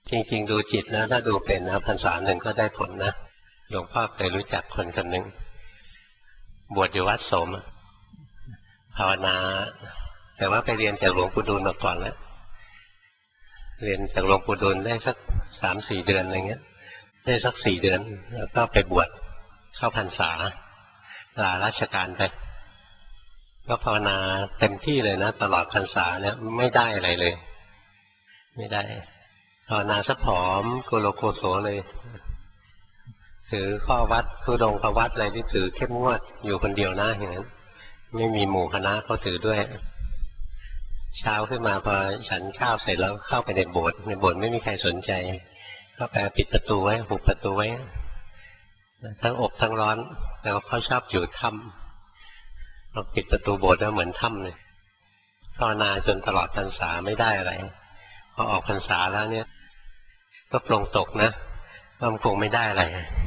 จริงๆดูจิตนะถ้าดูเป็นนะพรรษาหนึ่งก็ได้ผลนะหลวงพ่อเคยรู้จักคนคนหนึ่งบวชอยู่วัดโสมภาวนาแต่ว่าไปเรียนจากหลวงปู่ดูลมาก่อนแล้วเรียนจากหลวงปู่ดูลได้สัก3-4 เดือนอะไรเงี้ยได้สัก4 เดือนแล้วก็ไปบวชเข้าพรรษาลาราชการไปก็ภาวนาเต็มที่เลยนะตลอดพรรษาเนี่ยไม่ได้อะไรเลยไม่ได้ภาวนาสะผอมโกโลโกโสเลยถือข้อวัดทุดงควัดอะไรที่ถือเข้มงวดอยู่คนเดียวนะอย่างนั้นไม่มีหมู่คณะเขาถือด้วยเช้าขึ้นมาพอฉันข้าวเสร็จแล้วเข้าไปในโบสถ์ไม่มีใครสนใจก็ไปปิดประตูไว้หุบประตูไว้ทั้งอบทั้งร้อนแล้วเขาชอบอยู่ถ้ำเราปิดประตูโบสถ์แล้วเหมือนถ้ำเลยภาวนาจนตลอดพรรษาไม่ได้อะไรพอออกพรรษาแล้วเนี่ยก็ปลงตกนะมันคงไม่ได้อะไร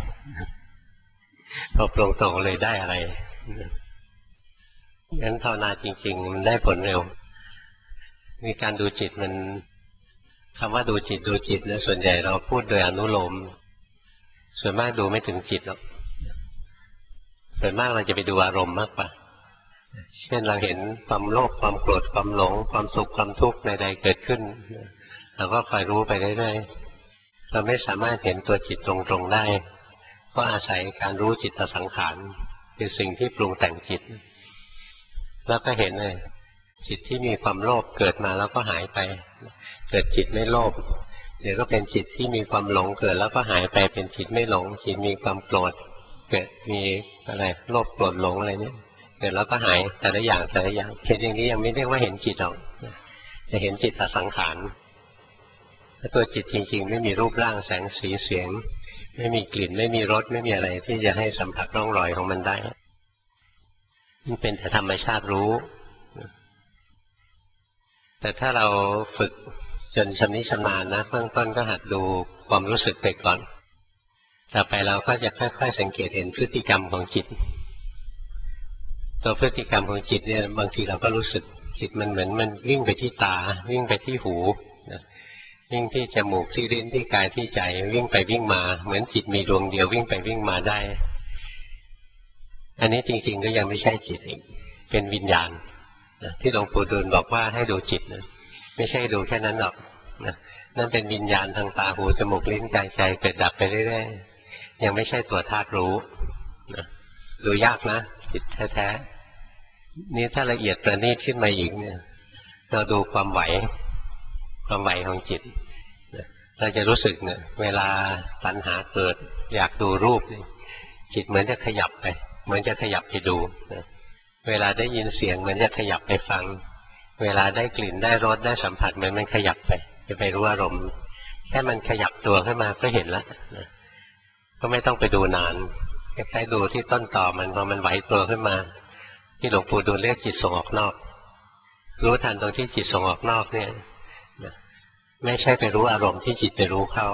พอปลงตกเลยได้อะไรงั้นภาวนาจริงๆมันได้ผลเร็วมีการดูจิตมันคำว่าดูจิตนะส่วนใหญ่เราพูดโดยอนุโลมส่วนมากดูไม่ถึงจิตหรอกส่วนมากเราจะไปดูอารมณ์มากกว่าเช่นเราเห็นความโลภความโกรธความหลงความสุขความทุกข์ใดๆเกิดขึ้นเราก็คอยรู้ไปเรื่อยๆเราไม่สามารถเห็นตัวจิตตรงๆได้ก็อาศัยการรู้จิตสังขารคือสิ่งที่ปรุงแต่งจิตแล้วก็เห็นเลยจิตที่มีความโลภเกิดมาแล้วก็หายไปเกิดจิตไม่โลภเดี๋ยวก็เป็นจิตที่มีความหลงเกิดแล้วก็หายไปเป็นจิตไม่หลงจิตมีความโกรธเกิดมีอะไรโลภโกรธหลงอะไรเนี่ยเกิดแล้วก็หายแต่ละอย่างเห็นอย่างนี้ยังไม่เรียกว่าเห็นจิตหรอกจะเห็นจิตสังขารตัวจิตจริงๆไม่มีรูปร่างแสงสีเสียงไม่มีกลิ่นไม่มีรสไม่มีอะไรที่จะให้สัมผัสร่องรอยของมันได้มันเป็นแต่ธรรมชาติรู้แต่ถ้าเราฝึกจนชำนิชำนาญนะเบื้องต้นก็หัดดูความรู้สึกไปก่อนต่อไปเราก็จะค่อยๆสังเกตเห็นพฤติกรรมของจิตตัวพฤติกรรมของจิตเนี่ยบางทีเราก็รู้สึกจิตมันเหมือนมันวิ่งไปที่ตาวิ่งไปที่หูวิ่งที่จมูกที่ลิ้นที่กายที่ใจวิ่งไปวิ่งมาเหมือนจิตมีดวงเดียววิ่งไปวิ่งมาได้อันนี้จริงๆก็ยังไม่ใช่จิตอีกเป็นวิญญาณที่หลวงปู่ดูลบอกว่าให้ดูจิตนะไม่ใช่ดูแค่นั้นหรอกนะนั่นเป็นวิญญาณทางตาหูจมูกลิ้นกายใจเกิดดับไปเรื่อยๆยังไม่ใช่ตัวธาตุรู้นะดูยากนะจิตแท้ๆนี่ถ้าละเอียดประณีตขึ้นมาอีกเนี่ยเราดูความไหวของจิตเราจะรู้สึกเนี่ยเวลาตัณหาเกิดอยากดูรูปจิตเหมือนจะขยับไปเหมือนจะขยับไปดูเวลาได้ยินเสียงเหมือนจะขยับไปฟังเวลาได้กลิ่นได้รสได้สัมผัสมันขยับไปจะไปรู้อารมณ์แค่มันขยับตัวขึ้นมาก็เห็นแล้วก็ไม่ต้องไปดูนานคล้ายๆดูที่ต้นตอมันพอมันไหวตัวขึ้นมาที่หลวงปู่ดูลเรียกจิตส่งออกนอกรู้ทันตรงที่จิตส่งออกนอกเนี่ยไม่ใช่ไปรู้อารมณ์ที่จิตไปรู้เข้า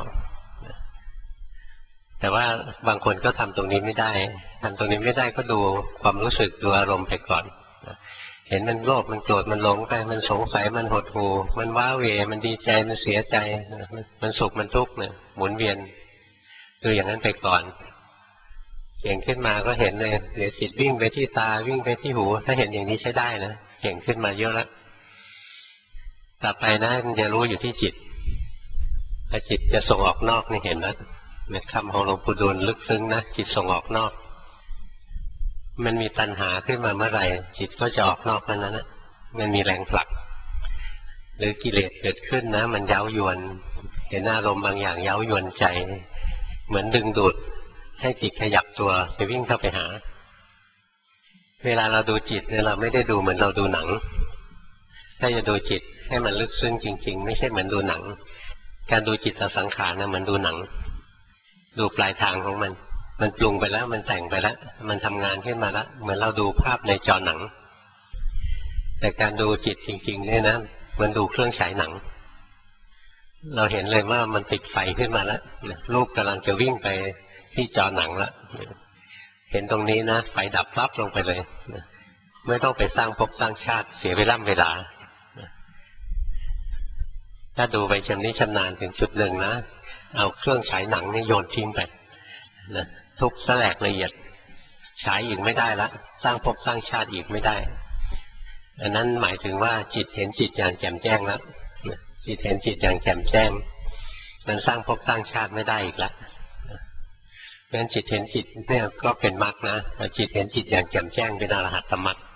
แต่ว่าบางคนก็ทำตรงนี้ไม่ได้ทำตรงนี้ไม่ได้ก็ดูความรู้สึกดูอารมณ์ไปก่อนเห็นมันโลภมันโกรธมันหลงไปมันสงสัยมันหดหู่มันว้าเหวมันดีใจมันเสียใจมันสุขมันทุกข์เนี่ยหมุนเวียนดูอย่างนั้นไปก่อนเก่งขึ้นมาก็เห็นเลยเดี๋ยวจิตวิ่งไปที่ตาวิ่งไปที่หูถ้าเห็นอย่างนี้ใช้ได้นะเก่งขึ้นมาเยอะแล้วต่อไปนะมันจะรู้อยู่ที่จิตถ้าจิตจะส่งออกนอกนี่เห็นแล้วเนี่ยคำของหลวงปู่ดูลลึกซึ้งนะจิตส่งออกนอกมันมีตัณหาขึ้นมาเมื่อไหร่จิตก็จะออกนอกนั้นนะมันมีแรงผลักหรือกิเลสเกิดขึ้นนะมันเย้ายวนเห็นอารมณ์บางอย่างเย้ายวนใจเหมือนดึงดูดให้จิตขยับตัวไปวิ่งเข้าไปหาเวลาเราดูจิตเนี่ยเราไม่ได้ดูเหมือนเราดูหนังถ้าจะดูจิตให้มันลึกซึ้งจริงๆไม่ใช่เหมือนดูหนังการดูจิตสังขารนะเหมือนดูหนังดูปลายทางของมันปรุงไปแล้วมันแต่งไปแล้วมันทำงานขึ้นมาแล้วเหมือนเราดูภาพในจอหนังแต่การดูจิตจริงๆเนี่ยนะมันดูเครื่องฉายหนังเราเห็นเลยว่ามันติดไฟขึ้นมาแล้วรูปกำลังจะวิ่งไปที่จอหนังแล้วเห็นตรงนี้นะไฟดับปั๊บลงไปเลยไม่ต้องไปสร้างภพสร้างชาติเสียเวลาถ้าดูไปชำนิชำนาญถึงจุดหนึ่งนะเอาเครื่องฉายหนังนี่โยนทิ้งไปนะทุบแสลกละเอียดฉายอีกไม่ได้ละสร้างภพสร้างชาติอีกไม่ได้อันนั้นหมายถึงว่าจิตเห็นจิตอย่างแจ่มแจ้งแล้วจิตเห็นจิตอย่างแจ่มแจ้งมันสร้างภพสร้างชาติไม่ได้อีกละเพราะฉะนั้นจิตเห็นจิตเนี่ยก็เป็นมรรคนะจิตเห็นจิตอย่างแจ่มแจ้งเป็นอรหัตตมรรค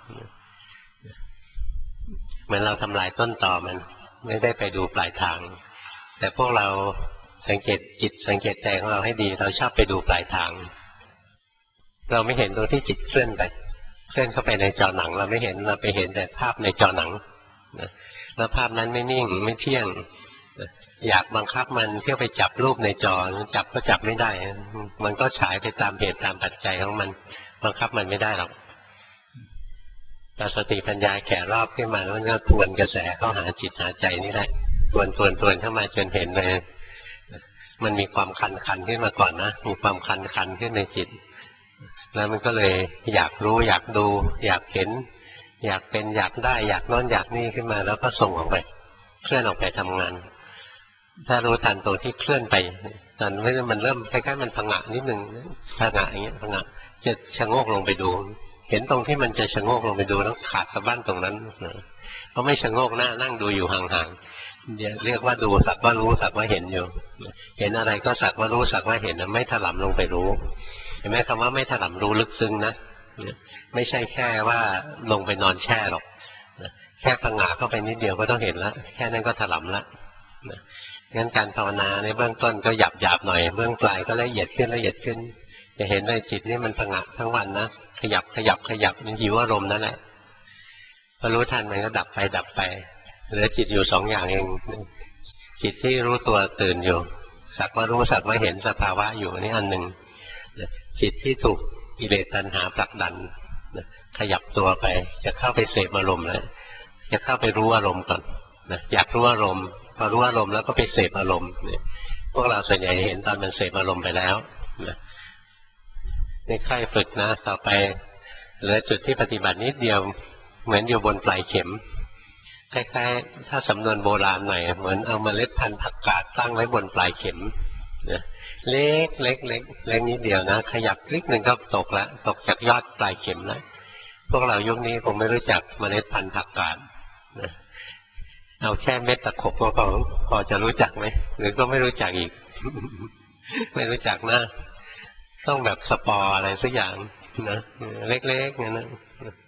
เหมือนเราทำลายต้นตอมันไม่ได้ไปดูปลายทางแต่พวกเราสังเกตจิตสังเกตใจของเราให้ดีเราชอบไปดูปลายทางเราไม่เห็นตรงที่จิตเคลื่อนไปเคลื่อนเข้าไปในจอหนังเราไม่เห็นเราไปเห็นแต่ภาพในจอหนังแล้วภาพนั้นไม่นิ่งไม่เที่ยงอยากบังคับมันเที่ยวไปจับรูปในจอจับก็จับไม่ได้มันก็ฉายไปตามเหตุตามปัจจัยของมันบังคับมันไม่ได้หรอกแต่สติปัญญาแก่รอบขึ้นมาแล้วก็ทวนกระแสเข้าหาจิตหาใจนี่แหละทวนเข้ามาจนเห็นเลยมันมีความคันขึ้นมาก่อนนะมีความคันขึ้นในจิตแล้วมันก็เลยอยากรู้อยากดูอยากเห็นอยากเป็นอยากได้อยากโน้นอยากนี่ขึ้นมาแล้วก็ส่งออกไปเคลื่อนออกไปทำงานถ้ารู้ทันตรงที่เคลื่อนไปตอนนี้มันเริ่มคล้ายๆมันผงะนิดนึงผงะอย่างเงี้ยผงะจะชะโงกลงไปดูเห็นตรงที่มันจะชะโงกลงไปดูแล้วขาดสะบั้นตรงนั้นเพราะไม่ชะโงกหน้านั่งดูอยู่ห่างๆเรียกว่าดูสักว่ารู้สักว่าเห็นอยู่เห็นอะไรก็สักว่ารู้สักว่าเห็นนะไม่ถลำลงไปรู้เห็นไหมคำว่าไม่ถลำรู้ลึกซึ้งนะไม่ใช่แค่ว่าลงไปนอนแช่หรอกแค่ผงะเข้าไปนิดเดียวก็ต้องเห็นแล้วแค่นั้นก็ถลำแล้วงั้นการภาวนาในเบื้องต้นก็หยาบหน่อยเบื้องปลายก็ละเอียดขึ้นจะเห็นเลยจิตนี่มันผงะทั้งวันนะขยับมันหิวอารมณ์นั่นแหละพอรู้ทันมันก็ดับไปเหลือจิตอยู่สองอย่างเองจิตที่รู้ตัวตื่นอยู่สักว่ารู้สักว่าเห็นสภาวะอยู่นี่อันหนึ่งจิตที่ถูกกิเลสตัณหาผลักดันขยับตัวไปจะเข้าไปเสพอารมณ์แล้วจะเข้าไปรู้อารมณ์ก่อนอยากรู้อารมณ์พอรู้อารมณ์แล้วก็ไปเสพอารมณ์พวกเราส่วนใหญ่เห็นตอนมันเสพอารมณ์ไปแล้วนี่ค่อยฝึกนะต่อไปเหลือจุดที่ปฏิบัตินิดเดียวเหมือนอยู่บนปลายเข็มคล้ายๆถ้าสำนวนโบราณหน่อยเหมือนเอาเมล็ดพันธุ์ผักกาดตั้งไว้บนปลายเข็มเล็กนิดเดียวนะขยับคลิกหนึ่งก็ตกจากยอดปลายเข็มแล้วพวกเรายุคนี้คงไม่รู้จักเมล็ดพันธุ์ผักกาดเอาแค่เม็ดตะขบก็พอจะรู้จักไหมหรือก็ไม่รู้จักอีก ไม่รู้จักนะต้องแบบสปอร์อะไรสักอย่างนะเล็กๆงั้นนะ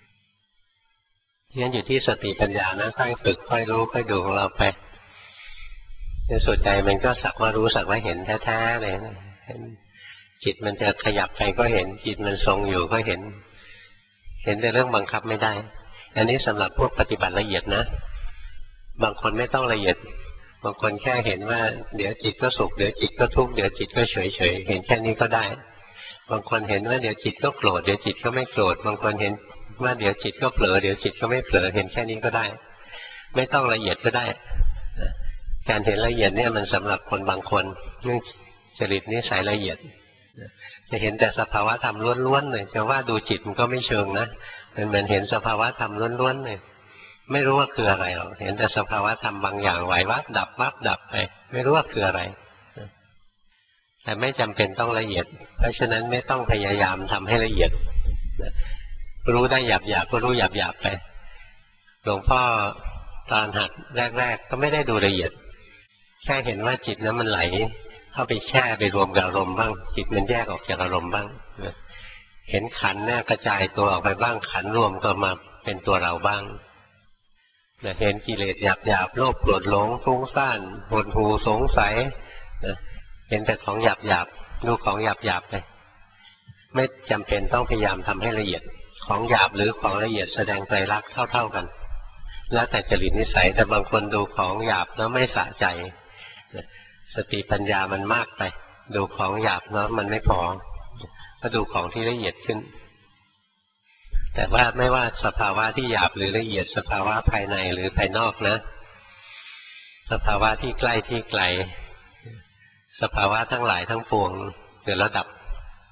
งั้นอยู่ที่สติปัญญานะค่อยฝึกค่อยรู้ค่อยดูของเราไปในส่วนใจมันก็สักว่ารู้สักว่าเห็นแท้ๆเลยนะจิตมันจะขยับไปก็เห็นจิตมันทรงอยู่ก็เห็นแต่เรื่องบังคับไม่ได้อันนี้สำหรับพวกปฏิบัติละเอียดนะบางคนไม่ต้องละเอียดบางคนแค่เห็นว่าเดี๋ยวจิตก็สุขเดี๋ยวจิตก็ทุกข์เดี๋ยวจิตก็เฉยเห็นแค่นี้ก็ได้บางคนเห็นว่าเดี๋ยวจิตก็โกรธเดี๋ยวจิตก็ไม่โกรธบางคนเห็นว่าเดี๋ยวจิตก็เผลอเดี๋ยวจิตก็ไม่เผลอเห็นแค่นี้ก็ได้ไม่ต้องละเอียดก็ได้การเห็นละเอียดเนี่ยมันสำหรับคนบางคนเรื่องจริตนิสัยละเอียดจะเห็นแต่สภาวะธรรมล้วนๆเลยจะว่าดูจิตมันก็ไม่เชิงนะมันเหมือนเห็นสภาวะธรรมล้วนๆเลยไม่รู้ว่าคืออะไรหรอกเห็นแต่สภาวะธรรมบางอย่างไหววับดับไปไม่รู้ว่าคืออะไรแต่ไม่จำเป็นต้องละเอียดเพราะฉะนั้นไม่ต้องพยายามทำให้ละเอียดรู้ได้หยาบก็รู้หยาบไปหลวงพ่อตอนหัดแรกก็ไม่ได้ดูละเอียดแค่เห็นว่าจิตนั้นมันไหลเข้าไปแช่ไปรวมกับอารมณ์บ้างจิตมันแยกออกจากอารมณ์บ้างเห็นขันธ์เนี่ยกระจายตัวออกไปบ้างขันธ์รวมก็มาเป็นตัวเราบ้างเห็นกิเลสหยาบโลภโกรธหลงฟุ้งซ่านหดหู่สงสัยเห็นแต่ของหยาบดูของหยาบไปไม่จำเป็นต้องพยายามทำให้ละเอียดของหยาบหรือของละเอียดแสดงไตรลักษณ์เท่ากันแล้วแต่จริตนิสัยแต่บางคนดูของหยาบแล้วไม่สะใจสติปัญญามันมากไปดูของหยาบแล้วมันไม่พอก็ดูของที่ละเอียดขึ้นแต่ว่าไม่ว่าสภาวะที่หยาบหรือละเอียดสภาวะภายในหรือภายนอกนะสภาวะที่ใกล้ที่ไกลสภาวะทั้งหลายทั้งปวงเกิดแล้วดับ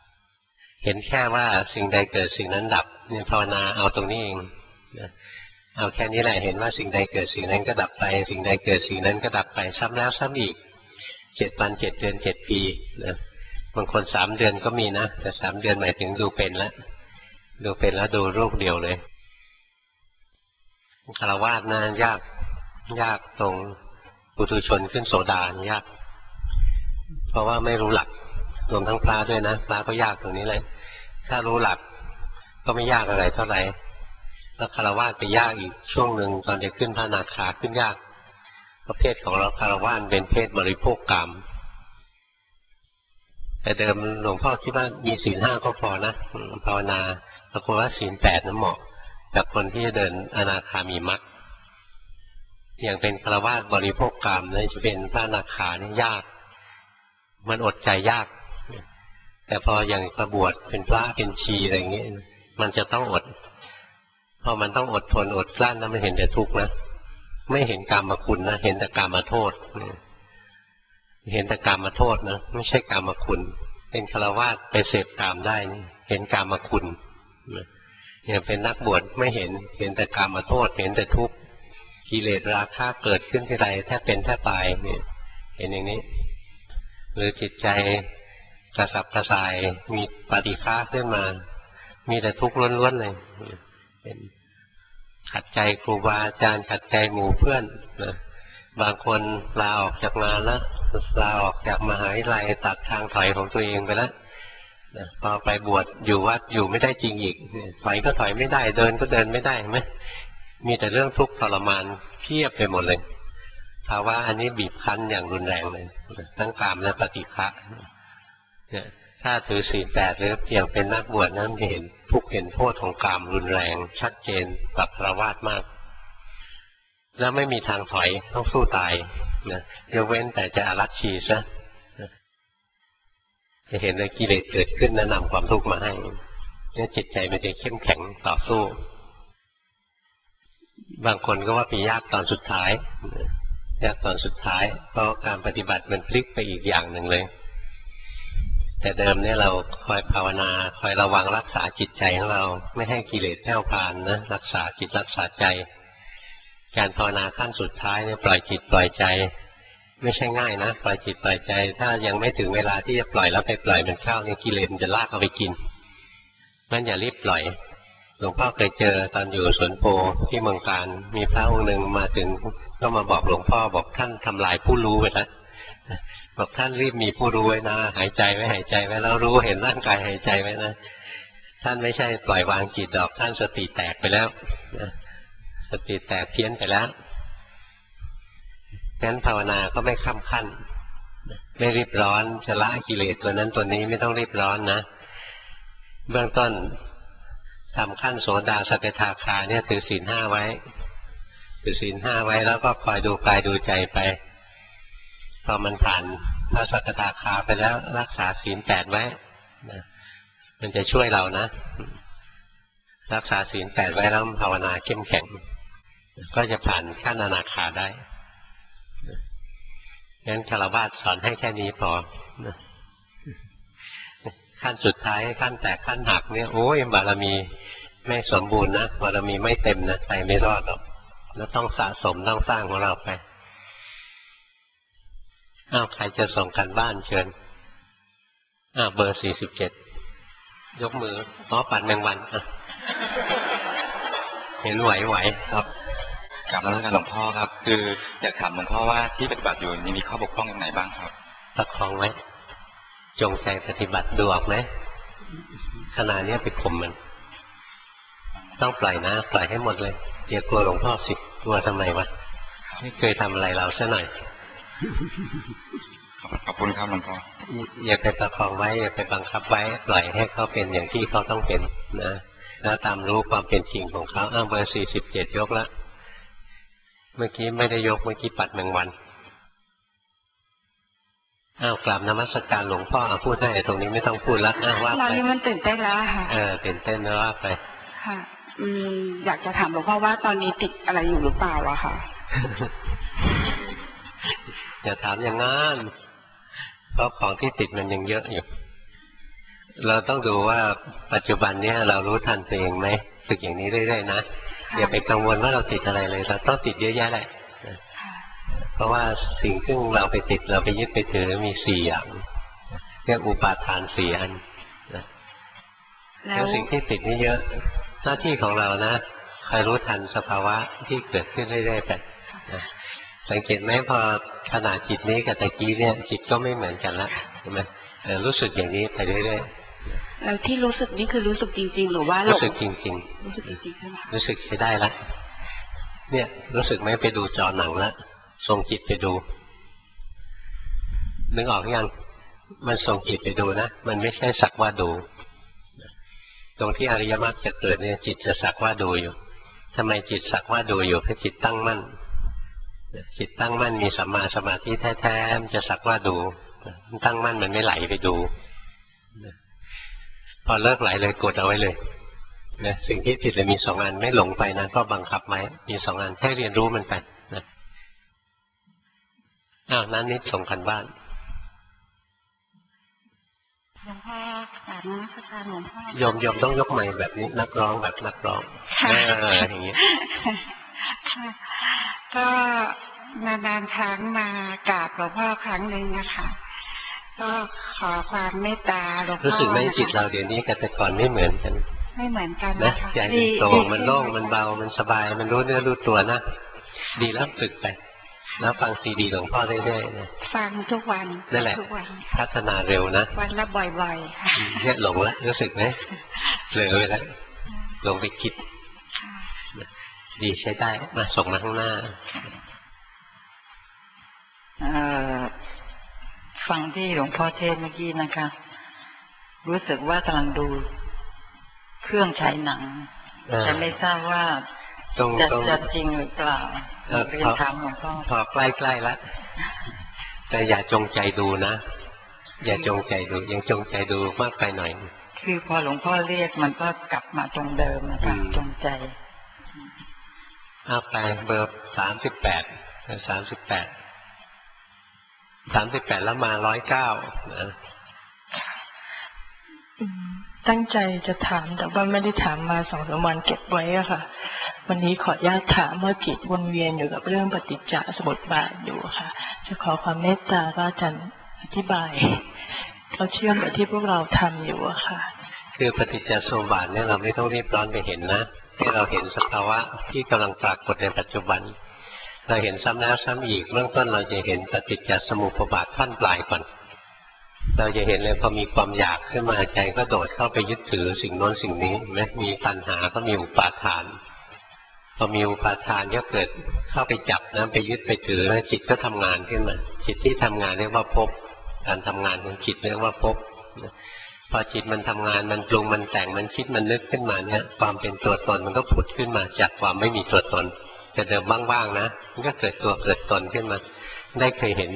เห็นแค่ว่าสิ่งใดเกิดสิ่งนั้นดับเนี่ยภาวนาเอาตรงนี้เองเอาแค่นี้แหละเห็นว่าสิ่งใดเกิดสิ่งนั้นก็ดับไปสิ่งใดเกิดสิ่งนั้นก็ดับไปซ้ำแล้วซ้ำอีก7 วัน 7 เดือน 7 ปีนะบางคน3 เดือนก็มีนะแต่3 เดือนหมายถึงดูเป็นแล้วดูรูปเดียวเลยฆราวาสนะยากตรงปุถุชนขึ้นโสดานี่ยากเพราะว่าไม่รู้หลักรวมทั้งพระด้วยนะพระก็ยากตรงนี้เลยถ้ารู้หลักก็ไม่ยากอะไรเท่าไหร่แล้วฆราวาสไปยากอีกช่วงหนึ่งตอนจะขึ้นพระอนาคาขึ้นยากประเภทของเราฆราวาสเป็นเพศบริโภคกามแต่เดิมหลวงพ่อคิดว่ามีศีล 5ก็พอนะภาวนาปรากฏว่าศีล 8นั้นเหมาะกับคนที่จะเดินอนาคามีมรรคอย่างเป็นฆราวาสบริโภคกามนี่จะเป็นพระอนาคานี่ยากมันอดใจยากแต่พออย่างประบวชเป็นพระเป็นชีอะไรอย่างนี้มันจะต้องอดพอมันต้องอดทนอดกลั้นแล้วมันเห็นแต่ทุกข์นะไม่เห็นกามคุณนะเห็นแต่กามโทษเห็นแต่กามโทษนะไม่ใช่กามคุณเป็นฆราวาสไปเสพกามได้เห็นกามคุณอย่างเป็นนักบวชไม่เห็นแต่กามโทษเห็นแต่ทุกข์กิเลสราคะเกิดขึ้นที่ใดแทบเป็นแทบตายเนี่ยเห็นอย่างนี้หรือจิตใจกระสับกระส่ายมีปฏิฆาขึ้นมามีแต่ทุกข์ล้วนๆเลยเป็นขัดใจครูบาอาจารย์ขัดใจหมู่เพื่อนนะบางคนลาออกจากงานแล้วลาออกจากมหาวิทยาลัยตัดทางถอยของตัวเองไปแล้วพอไปบวชอยู่วัดอยู่ไม่ได้จริงอีกถอยก็ถอยไม่ได้เดินก็เดินไม่ได้ไหมมีแต่เรื่องทุกข์ทรมานเพียบไปหมดเลยภาวะอันนี้บีบคั้นอย่างรุนแรงเลยทั้งกามและปฏิฆะเนี่ยถ้าถือศีล 8หรืออย่างเป็นนักบวชนั้นเห็นทุกข์เห็นโทษของกามรุนแรงชัดเจนกับฆราวาสมากแล้วไม่มีทางถอยต้องสู้ตายนะยกเว้นแต่จะอารัชชีซะจะเห็นว่ากิเลสเกิดขึ้นแนะนำความทุกข์มาให้เนี่ยจิตใจมันจะเข้มแข็งต่อสู้บางคนก็ว่าปียากตอนสุดท้ายยากตอนสุดท้ายเพราะการปฏิบัติมันพลิกไปอีกอย่างหนึ่งเลยแต่เดิมเนี่ยเราคอยภาวนาคอยระวังรักษาจิตใจของเราไม่ให้กิเลสแผ่วพานนะรักษาจิตรักษาใจการภาวนาขั้นสุดท้ายเนี่ยปล่อยจิตปล่อยใจไม่ใช่ง่ายนะปล่อยจิตปล่อยใจถ้ายังไม่ถึงเวลาที่จะปล่อยแล้วไปปล่อยมันเข้าเนี่ยกิเลสมันจะลากเอาไปกินงั้นอย่ารีบปล่อยหลวงพ่อเคยเจอตอนอยู่สวนโพที่เมืองการมีพระองค์หนึ่งมาถึงก็มาบอกหลวงพ่อบอกท่านทำลายผู้รู้ไปแล้วบอกท่านรีบมีผู้รู้ไว้นะหายใจไว้หายใจไว้แล้วรู้เห็นร่างกายหายใจไว้นะท่านไม่ใช่ปล่อยวางจิตดอกท่านสติแตกไปแล้วสติแตกเพี้ยนไปแล้วงั้นภาวนาก็ไม่ข้ามขั้นไม่รีบร้อนจะละกิเลสตัวนั้นตัวนี้ไม่ต้องรีบร้อนนะเบื้องต้นทำขั้นโสดาสกทาคาเนี่ยถือศีล 5ไว้ถือศีล 5ไว้แล้วก็คอยดูกายดูใจไปพอมันผ่านพระสกทาคาไปแล้วรักษาศีล 8ไว้มันจะช่วยเรานะรักษาศีล 8ไว้แล้วภาวนาเข้มแข็งก็จะผ่านขั้นอนาคาได้งั้นฆราวาสสอนให้แค่นี้พอขั้นสุดท้ายขั้นแตกขั้นหักเนี่ยโอ้ยบารมีไม่สมบูรณ์นะบารมีไม่เต็มนะไปไม่รอดหรอกแล้วต้องสะสมต้องสร้างของเราไปใครจะส่งกันบ้านเชิญเบอร์47ยกมือปัดแมงวันเห็นไหวครับกราบนมัสการหลวงพ่อครับคืออยากถามหลวงพ่อว่าที่ปฏิบัติอยู่นี่มีข้อบกพร่องอย่างไหนบ้างครับประคองไว้จงใจปฏิบัติดูออกไหมขณะนี้ไปข่มมันต้องปล่อยนะปล่อยให้หมดเลยอย่ากลัวหลวงพ่อสิกลัวทำไมวะไม่เคยทำอะไรเราซะหน่อยขอบคุณครับหลวงพ่ออย่าไปประคองไว้อย่าไปบังคับไว้ปล่อยให้เขาเป็นอย่างที่เขาต้องเป็นนะแล้วตามรู้ความเป็นจริงของเขาเบอร์47ยกละเมื่อกี้ไม่ได้ยกเมื่อกี้ปัดแมงวันกราบนมัสการหลวงพ่อพูดให้ตรงนี้ไม่ต้องพูดละว่าไปตอนนี้มันตื่นเต้นแล้วค่ะตื่นเต้นแล้วว่าไปค่ะอยากจะถามหลวงพ่อว่าตอนนี้ติดอะไรอยู่หรือเปล่าอะค่ะอย่าถามอย่างนั้นเพราะของที่ติดมันยังเยอะอยู่เราต้องดูว่าปัจจุบันนี้เรารู้ทันตัวเองไหมฝึกอย่างนี้เรื่อยๆนะอย่าไปกังวลว่าเราติดอะไรเลยเราต้องติดเยอะแยะแหละเพราะว่าสิ่งซึ่งเราไปติดเราไปยึดไปถือมี4 อย่างเรียกอุปาทาน4 อันแล้วสิ่งที่ติดนี่เยอะหน้าที่ของเรานะคอยรู้ทันสภาวะที่เกิดขึ้นเรื่อยๆไปสังเกตไหมพอขนาดจิตนี้กับตะกี้เนี่ยจิตก็ไม่เหมือนกันละใช่ไหมรู้สึกอย่างนี้ไปเรื่อยๆแล้วที่รู้สึกนี่คือรู้สึกจริงๆหรือว่ารู้สึกจริงๆรู้สึกจริงๆใช่ไหมรู้สึกใช้ได้ละเนี่ยรู้สึกไหมไปดูจอหนังแล้วส่งจิตไปดูนึกออกยังมันส่งจิตไปดูนะมันไม่ใช่สักว่าดูตรงที่อริยมรรคจะเกิดเนี่ยจิตจะสักว่าดูอยู่ทำไมจิตสักว่าดูอยู่เพราะจิตตั้งมั่นจิตตั้งมั่นมีสัมมาสมาธิแท้ๆมันจะสักว่าดูตั้งมั่นมันไม่ไหลไปดูพอเลิกไหลเลยกดเอาไว้เลยนะสิ่งที่ผิดเลยมี2 อันไม่หลงไปนะก็บังคับไว้มี2 อันให้เรียนรู้มันไปนะนั้นนิดส่งกันบ้านหลวงพ่อกราบนมัสการหลวงพ่อโยมต้องยกไมค์แบบนี้นักร้องแบบนักร้องอย่างนี้ก็นานๆครั้งมากราบหลวงพ่อครั้งหนึ่งนะคะก็ขอความเมตตาหลวงพ่อรู้สึกไหมจิตเราเดี๋ยวนี้กับแต่ก่อนไม่เหมือนกันนะใจมันโปร่งมันโล่งมันเบามันสบายมันรู้เนื้อรู้ตัวนะดีแล้วฝึกไปแล้วฟังซีดีหลวงพ่อเรื่อยๆนะฟังทุกวันนั่นแหละพัฒนาเร็วนะวันละบ่อยๆค่ะเนี่ยหลงแล้วรู้สึกไหมเผลอไปแล้วหลงไปคิดดีใช้ได้มาส่งมาข้างหน้าฟังที่หลวงพ่อเทศเมื่อกี้นะคะรู้สึกว่ากำลังดูเครื่องฉายหนังแต่ไม่ทราบว่าจะจริงหรือเปล่าเรียนถามหลวงพ่อพอใกล้ๆแล้วแต่อย่าจงใจดูนะอย่าจงใจดูยังจงใจดูมากไปหน่อยคือพอหลวงพ่อเรียกมันก็กลับมาตรงเดิมนะคะจงใจไปเบอร์38แล้วมา109นะตั้งใจจะถามแต่ว่าไม่ได้ถามมา2-3 วันเก็บไว้อะค่ะวันนี้ขออนุญาตถามว่าจิตวนเวียนอยู่กับเรื่องปฏิจจสมุปบาทอยู่ค่ะจะขอความเมตตาพระอาจารย์อธิบายเขาเชื่อมกับที่พวกเราทำอยู่อะค่ะคือปฏิจจสมุปบาทเนี่ยเราไม่ต้องรีบร้อนไปเห็นนะให้เราเห็นสภาวะที่กำลังปรากฏในปัจจุบันเราเห็นซ้ำแล้วซ้ำอีกเบื้องต้นเราจะเห็นปฏิจจสมุปบาทขั้นปลายก่อนเราจะเห็นเลยพอมีความอยากขึ้นมาใจก็โดดเข้าไปยึดถือสิ่งโน้นสิ่งนี้นะมีตัณหาก็มีอุปาทานพอมีอุปาทานก็เกิดเข้าไปจับนะไปยึดไปถือแล้วจิตก็ทำงานขึ้นมาจิตที่ทำงานเรียกว่าภพการทำงานของจิตเรียกว่าภพพอจิตมันทำงานมันปรุงมันแต่งมันคิดมันนึกขึ้นมาเนี่ยความเป็นตัวตนมันก็ผุดขึ้นมาจากความไม่มีตัวตนแต่เดิมว่างๆนะมันก็เกิดตัวเกิดตนขึ้นมาได้เคยเห็น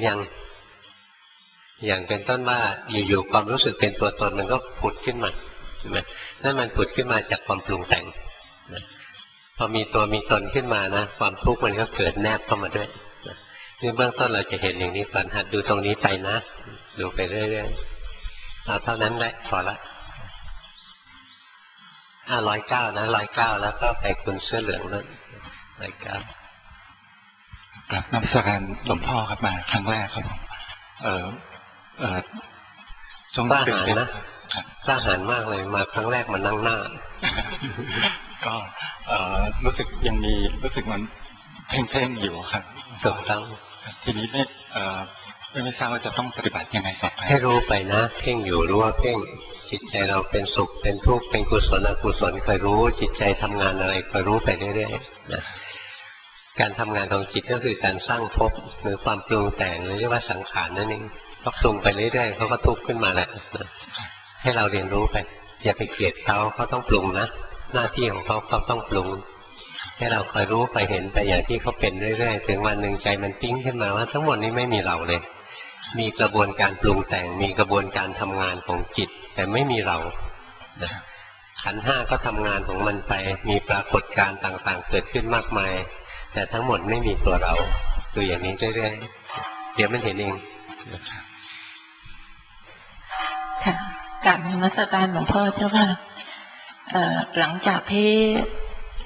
อย่างเป็นต้นว่าอยู่ๆความรู้สึกเป็นตัวตนมันก็ผุดขึ้นมาใช่ไหมนั่นมันผุดขึ้นมาจากความปรุงแต่งพอมีตัวมีตนขึ้นมานะความทุกข์มันก็เกิดแนบเข้ามาด้วยนี่เบื้องต้นเราจะเห็นอย่างนี้ก่อนหัดดูตรงนี้ไปนะดูไปเรื่อยๆเอาเท่านั้นแหละพอละ109นะ109แล้วก็ไปคุณเสื้อเหลืองนั่น109 ครับนมัสการหลวงพ่อครับมาครั้งแรกครับทรงกล้าหาญนะกล้าหาญมากเลยมาครั้งแรกมานั่งหน้าก็รู้สึกยังมีรู้สึกมันเพ่งอยู่ครับถูกต้องทีนี้ไม่ทราบว่าจะต้องปฏิบัติยังไงต่อไปให้รู้ไปนะเพ่งอยู่รู้ว่าเพ่งจิตใจเราเป็นสุขเป็นทุกข์เป็นกุศลอกุศลคอยรู้จิตใจทำงานอะไรคอยรู้ไปเรื่อยๆนะการทำงานของจิตก็คือการสร้างภพหรือความปรุงแต่งหรือเรียกว่าสังขารนั่นเองก็ปรุงไปเรื่อยๆเขาก็ทุกข์ขึ้นมาแหละให้เราเรียนรู้ไปอย่าไปเกลียดเขาต้องปรุงนะหน้าที่ของเขาต้องปรุงให้เราคอยรู้ไปเห็นไปอย่างที่เขาเป็นเรื่อยๆถึงวันหนึ่งใจมันปิ๊งขึ้นมาว่าทั้งหมดนี้ไม่มีเราเลยมีกระบวนการปรุงแต่งมีกระบวนการทำงานของจิตแต่ไม่มีเราขันธ์5ก็ทำงานของมันไปมีปรากฏการณ์ต่างๆเกิดขึ้นมากมายแต่ทั้งหมดไม่มีตัวเราดูอย่างนี้เรื่อยๆเดี๋ยวมันเห็นเองค่ะกราบนมัสการหลวงพ่อเจ้าค่ะหลังจากที่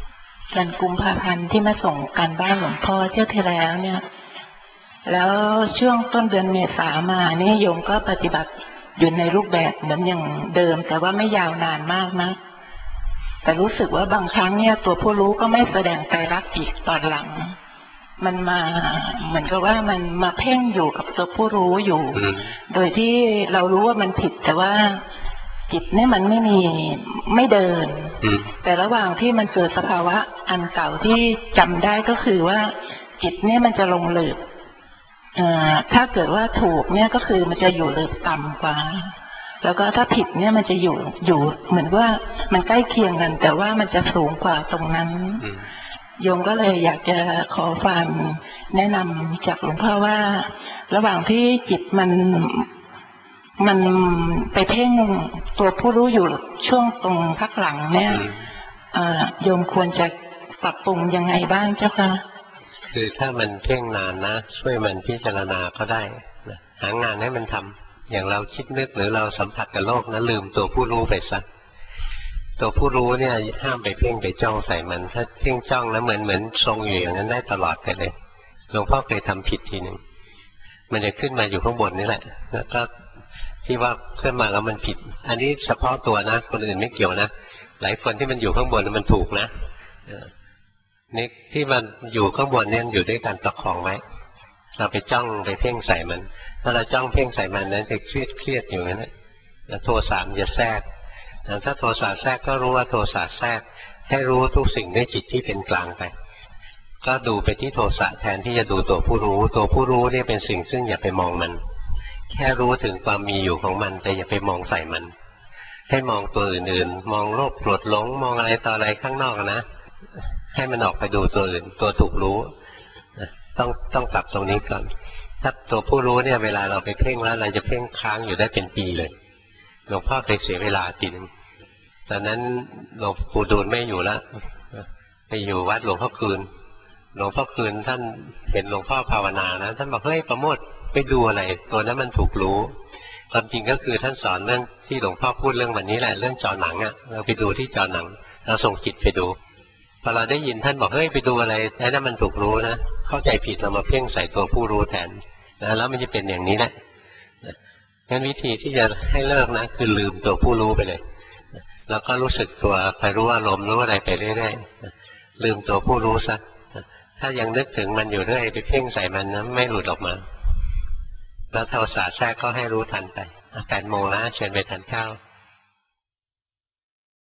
เดือนกุมภาพันธ์ที่มาส่งการบ้านหลวงพ่อเที่ยวที่แล้วเนี่ยแล้วช่วงต้นเดือนเมษามานี่โยมก็ปฏิบัติอยู่ในรูปแบบเหมือนอย่างเดิมแต่ว่าไม่ยาวนานมากนะแต่รู้สึกว่าบางครั้งเนี่ยตัวผู้รู้ก็ไม่แสดงไตรลักษณ์อีกตอนหลังมันมาเหมือนกับว่ามันมาเพ่งอยู่กับตัวผู้รู้อยู่โดยที่เรารู้ว่ามันผิดแต่ว่าจิตเนี่ยมันไม่เดินแต่ระหว่างที่มันเกิดสภาวะอันเก่าที่จำได้ก็คือว่าจิตเนี่ยมันจะลงหลืบถ้าเกิดว่าถูกเนี่ยก็คือมันจะอยู่หลืบต่ำกว่าแล้วก็ถ้าผิดเนี่ยมันจะอยู่เหมือนว่ามันใกล้เคียงกันแต่ว่ามันจะสูงกว่าตรงนั้นโยมก็เลยอยากจะขอความแนะนำจากหลวงพ่อว่าระหว่างที่จิตมันไปเพ่งตัวผู้รู้อยู่ช่วงตรงพักหลังเนี่ยโยมควรจะปรับปรุงยังไงบ้างเจ้าคะคือถ้ามันเพ่งนานนะช่วยมันพิจารณาก็ได้นะหางานให้มันทำอย่างเราคิดนึกหรือเราสัมผัสกับโลกนะลืมตัวผู้รู้ไปซะตัวผู้รู้เนี่ยห้ามไปเพ่งไปจ้องใส่มันถ้าเพ่งจ้องแล้วเหมือนทรงอยู่อย่างนั้นได้ตลอดไปเลยหลวงพ่อเคยทำผิดทีหนึ่งมันจะขึ้นมาอยู่ข้างบนนี่แหละแล้วก็ที่ว่าขึ้นมาแล้วมันผิดอันนี้เฉพาะตัวนะคนอื่นไม่เกี่ยวนะหลายคนที่มันอยู่ข้างบนมันถูกนะนี่ที่มันอยู่ข้างบนเนี่ยอยู่ด้วยการประคองไว้เราไปจ้องไปเพ่งใส่มันถ้าเราจ้องเพ่งใส่มันนั้นจะเครียดอยู่นั่นแหละโทสะมันจะแทรกถ้าโทสะแทรกก็รู้ว่าโทสะแทรกให้รู้ทุกสิ่งด้วยจิตที่เป็นกลางไปก็ดูไปที่โทสะแทนที่จะดูตัวผู้รู้ตัวผู้รู้นี่เป็นสิ่งซึ่งอย่าไปมองมันแค่รู้ถึงความมีอยู่ของมันแต่อย่าไปมองใส่มันให้มองตัวอื่นๆมองโลภโกรธหลงมองอะไรต่ออะไรข้างนอกนะให้มันออกไปดูตัวอื่นตัวถูกรู้ต้องปรับตรงนี้ก่อนถ้าตัวผู้รู้เนี่ยเวลาเราไปเพ่งแล้วเราจะเพ่งค้างอยู่ได้เป็นปีเลยหลวงพ่อเคยเสียเวลาปีนึงตอนนั้นหลวงปู่ดูลไม่อยู่แล้วไปอยู่วัดหลวงพ่อคืนหลวงพ่อคืนท่านเห็นหลวงพ่อภาวนานะท่านบอกเฮ้ยประโมทไปดูอะไรตัวนั้นมันถูกรู้ความจริงก็คือท่านสอนเรื่องที่หลวงพ่อพูดเรื่องวันนี้แหละเรื่องจอหนังอ่ะเราไปดูที่จอหนังเราส่งจิตไปดูพอเราได้ยินท่านบอกเฮ้ยไปดูอะไรไอ้นั่นมันถูกรู้นะเข้าใจผิดเรามาเพ่งใส่ตัวผู้รู้แทนนะแล้วมันจะเป็นอย่างนี้แหละงั้นวิธีที่จะให้เลิกนะคือลืมตัวผู้รู้ไปเลยแล้วก็รู้สึกตัวคอยรู้อารมณ์รู้อะไรไปเรื่อยๆลืมตัวผู้รู้ซะถ้ายังนึกถึงมันอยู่เรื่อยไปเพ่งใส่มันนะไม่หลุดออกมาแล้วโทสะแทรกก็ให้รู้ทันไป8 โมงแล้วเชิญไปทานข้าว